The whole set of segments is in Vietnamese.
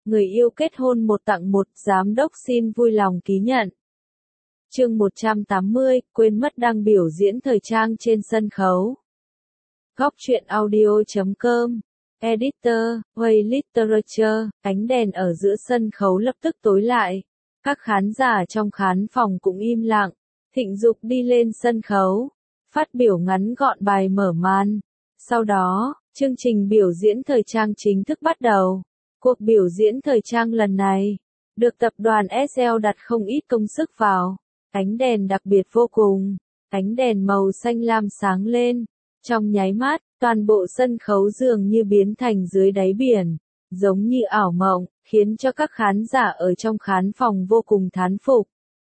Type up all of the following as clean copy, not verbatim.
người yêu kết hôn 1 tặng 1, giám đốc xin vui lòng ký nhận. Chương 180, quên mất đang biểu diễn thời trang trên sân khấu. Góc truyện audio.com. Editor, Way Literature, ánh đèn ở giữa sân khấu lập tức tối lại. Các khán giả trong khán phòng cũng im lặng. Thịnh Dục đi lên sân khấu, phát biểu ngắn gọn bài mở màn. Sau đó, chương trình biểu diễn thời trang chính thức bắt đầu. Cuộc biểu diễn thời trang lần này, được tập đoàn SL đặt không ít công sức vào. Ánh đèn đặc biệt vô cùng, ánh đèn màu xanh lam sáng lên. Trong nháy mắt, toàn bộ sân khấu dường như biến thành dưới đáy biển, giống như ảo mộng, khiến cho các khán giả ở trong khán phòng vô cùng thán phục.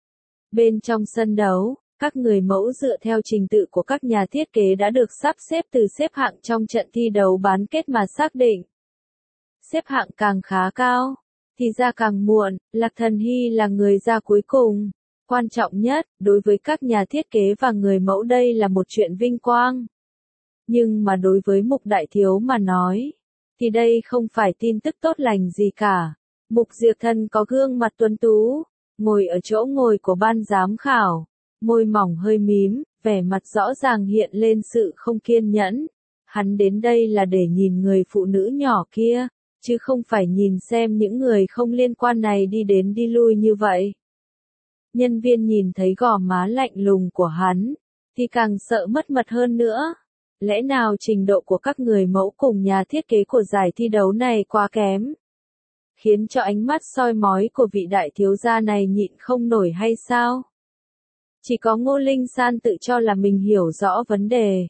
Bên trong sân đấu, các người mẫu dựa theo trình tự của các nhà thiết kế đã được sắp xếp từ xếp hạng trong trận thi đấu bán kết mà xác định. Xếp hạng càng khá cao, thì ra càng muộn, Lạc Thần Hy là người ra cuối cùng. Quan trọng nhất, đối với các nhà thiết kế và người mẫu đây là một chuyện vinh quang. Nhưng mà đối với Mục Đại Thiếu mà nói, thì đây không phải tin tức tốt lành gì cả. Mục Diệp Thần có gương mặt tuấn tú, ngồi ở chỗ ngồi của ban giám khảo, môi mỏng hơi mím, vẻ mặt rõ ràng hiện lên sự không kiên nhẫn. Hắn đến đây là để nhìn người phụ nữ nhỏ kia, chứ không phải nhìn xem những người không liên quan này đi đến đi lui như vậy. Nhân viên nhìn thấy gò má lạnh lùng của hắn, thì càng sợ mất mật hơn nữa. Lẽ nào trình độ của các người mẫu cùng nhà thiết kế của giải thi đấu này quá kém, khiến cho ánh mắt soi mói của vị đại thiếu gia này nhịn không nổi hay sao? Chỉ có Ngô Linh San tự cho là mình hiểu rõ vấn đề.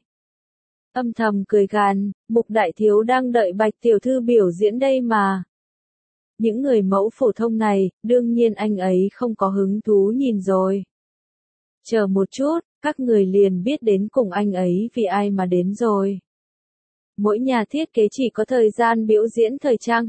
Âm thầm cười gằn, Mục Đại Thiếu đang đợi Bạch tiểu thư biểu diễn đây mà. Những người mẫu phổ thông này, đương nhiên anh ấy không có hứng thú nhìn rồi. Chờ một chút, các người liền biết đến cùng anh ấy vì ai mà đến rồi. Mỗi nhà thiết kế chỉ có thời gian biểu diễn thời trang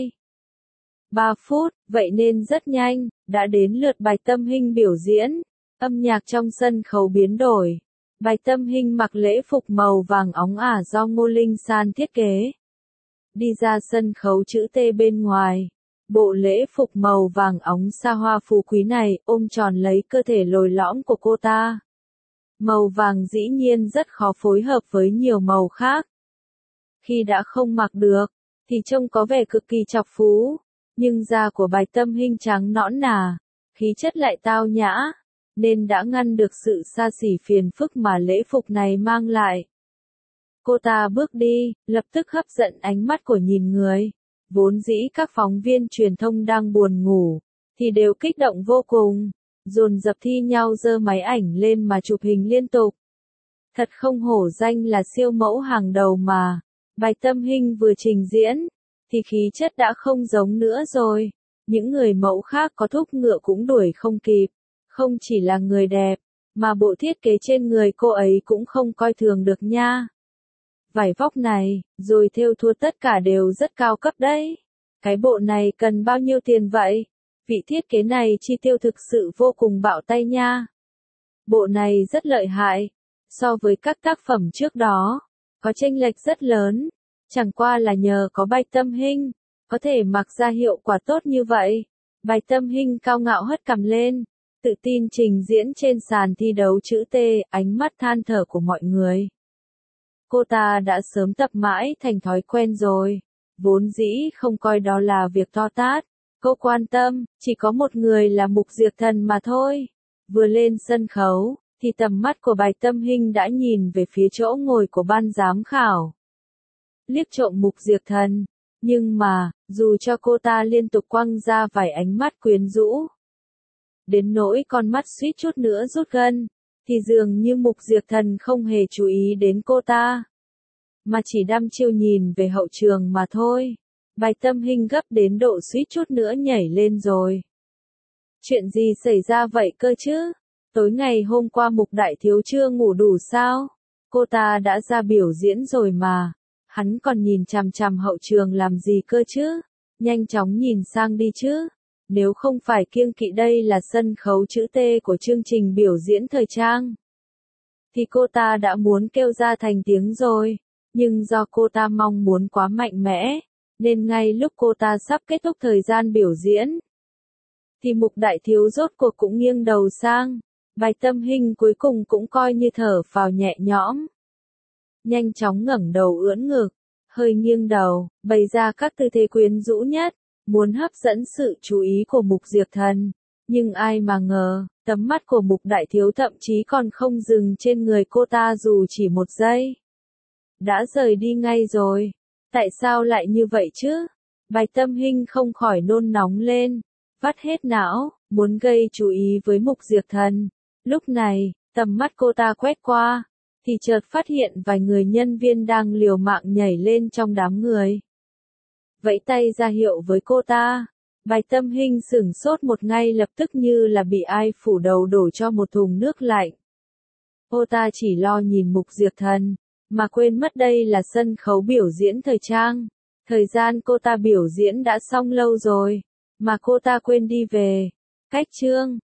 2-3 phút, vậy nên rất nhanh, đã đến lượt Bạch Tâm Hinh biểu diễn. Âm nhạc trong sân khấu biến đổi. Bạch Tâm Hinh mặc lễ phục màu vàng óng ả do Ngô Linh San thiết kế. Đi ra sân khấu chữ T bên ngoài. Bộ lễ phục màu vàng óng xa hoa phú quý này ôm tròn lấy cơ thể lồi lõm của cô ta. Màu vàng dĩ nhiên rất khó phối hợp với nhiều màu khác. Khi đã không mặc được, thì trông có vẻ cực kỳ chọc phú. Nhưng da của Bạch Tâm Hinh trắng nõn nà, khí chất lại tao nhã, nên đã ngăn được sự xa xỉ phiền phức mà lễ phục này mang lại. Cô ta bước đi, lập tức hấp dẫn ánh mắt của nhìn người. Vốn dĩ các phóng viên truyền thông đang buồn ngủ, thì đều kích động vô cùng, dồn dập thi nhau giơ máy ảnh lên mà chụp hình liên tục. Thật không hổ danh là siêu mẫu hàng đầu mà. Bạch Tâm Hinh vừa trình diễn, thì khí chất đã không giống nữa rồi. Những người mẫu khác có thúc ngựa cũng đuổi không kịp. Không chỉ là người đẹp, mà bộ thiết kế trên người cô ấy cũng không coi thường được nha. Vải vóc này, rồi thêu thua tất cả đều rất cao cấp đấy. Cái bộ này cần bao nhiêu tiền vậy? Vị thiết kế này chi tiêu thực sự vô cùng bạo tay nha. Bộ này rất lợi hại. So với các tác phẩm trước đó, có chênh lệch rất lớn. Chẳng qua là nhờ có Bạch Tâm Hinh, có thể mặc ra hiệu quả tốt như vậy. Bạch Tâm Hinh cao ngạo hất cằm lên, tự tin trình diễn trên sàn thi đấu chữ T, ánh mắt than thở của mọi người. Cô ta đã sớm tập mãi thành thói quen rồi, vốn dĩ không coi đó là việc to tát. Cô quan tâm, chỉ có một người là Mục Diệp Thần mà thôi. Vừa lên sân khấu, thì tầm mắt của Bạch Tâm Hinh đã nhìn về phía chỗ ngồi của ban giám khảo. Liếc trộm Mục Diệp Thần, nhưng mà, dù cho cô ta liên tục quăng ra vài ánh mắt quyến rũ, đến nỗi con mắt suýt chút nữa rút gân, thì dường như Mục Diệp Thần không hề chú ý đến cô ta, mà chỉ đăm chiêu nhìn về hậu trường mà thôi. Bạch Tâm Hinh gấp đến độ suýt chút nữa nhảy lên rồi. Chuyện gì xảy ra vậy cơ chứ? Tối ngày hôm qua Mục Đại Thiếu chưa ngủ đủ sao? Cô ta đã ra biểu diễn rồi mà. Hắn còn nhìn chằm chằm hậu trường làm gì cơ chứ? Nhanh chóng nhìn sang đi chứ. Nếu không phải kiêng kỵ đây là sân khấu chữ T của chương trình biểu diễn thời trang, thì cô ta đã muốn kêu ra thành tiếng rồi. Nhưng do cô ta mong muốn quá mạnh mẽ, nên ngay lúc cô ta sắp kết thúc thời gian biểu diễn, thì Mục Đại Thiếu rốt cuộc cũng nghiêng đầu sang. Bạch Tâm Hinh cuối cùng cũng coi như thở phào nhẹ nhõm. Nhanh chóng ngẩng đầu ưỡn ngực, hơi nghiêng đầu, bày ra các tư thế quyến rũ nhất, muốn hấp dẫn sự chú ý của Mục Diệp Thần. Nhưng ai mà ngờ, tầm mắt của Mục Đại Thiếu thậm chí còn không dừng trên người cô ta dù chỉ một giây. Đã rời đi ngay rồi. Tại sao lại như vậy chứ? Bạch Tâm Hinh không khỏi nôn nóng lên, vắt hết não, muốn gây chú ý với Mục Diệp Thần. Lúc này, tầm mắt cô ta quét qua, thì chợt phát hiện vài người nhân viên đang liều mạng nhảy lên trong đám người. Vẫy tay ra hiệu với cô ta. Bạch Tâm Hinh sửng sốt một ngay lập tức như là bị ai phủ đầu đổ cho một thùng nước lạnh. Cô ta chỉ lo nhìn Mục Diệp Thần, mà quên mất đây là sân khấu biểu diễn thời trang. Thời gian cô ta biểu diễn đã xong lâu rồi, mà cô ta quên đi về. Cách chương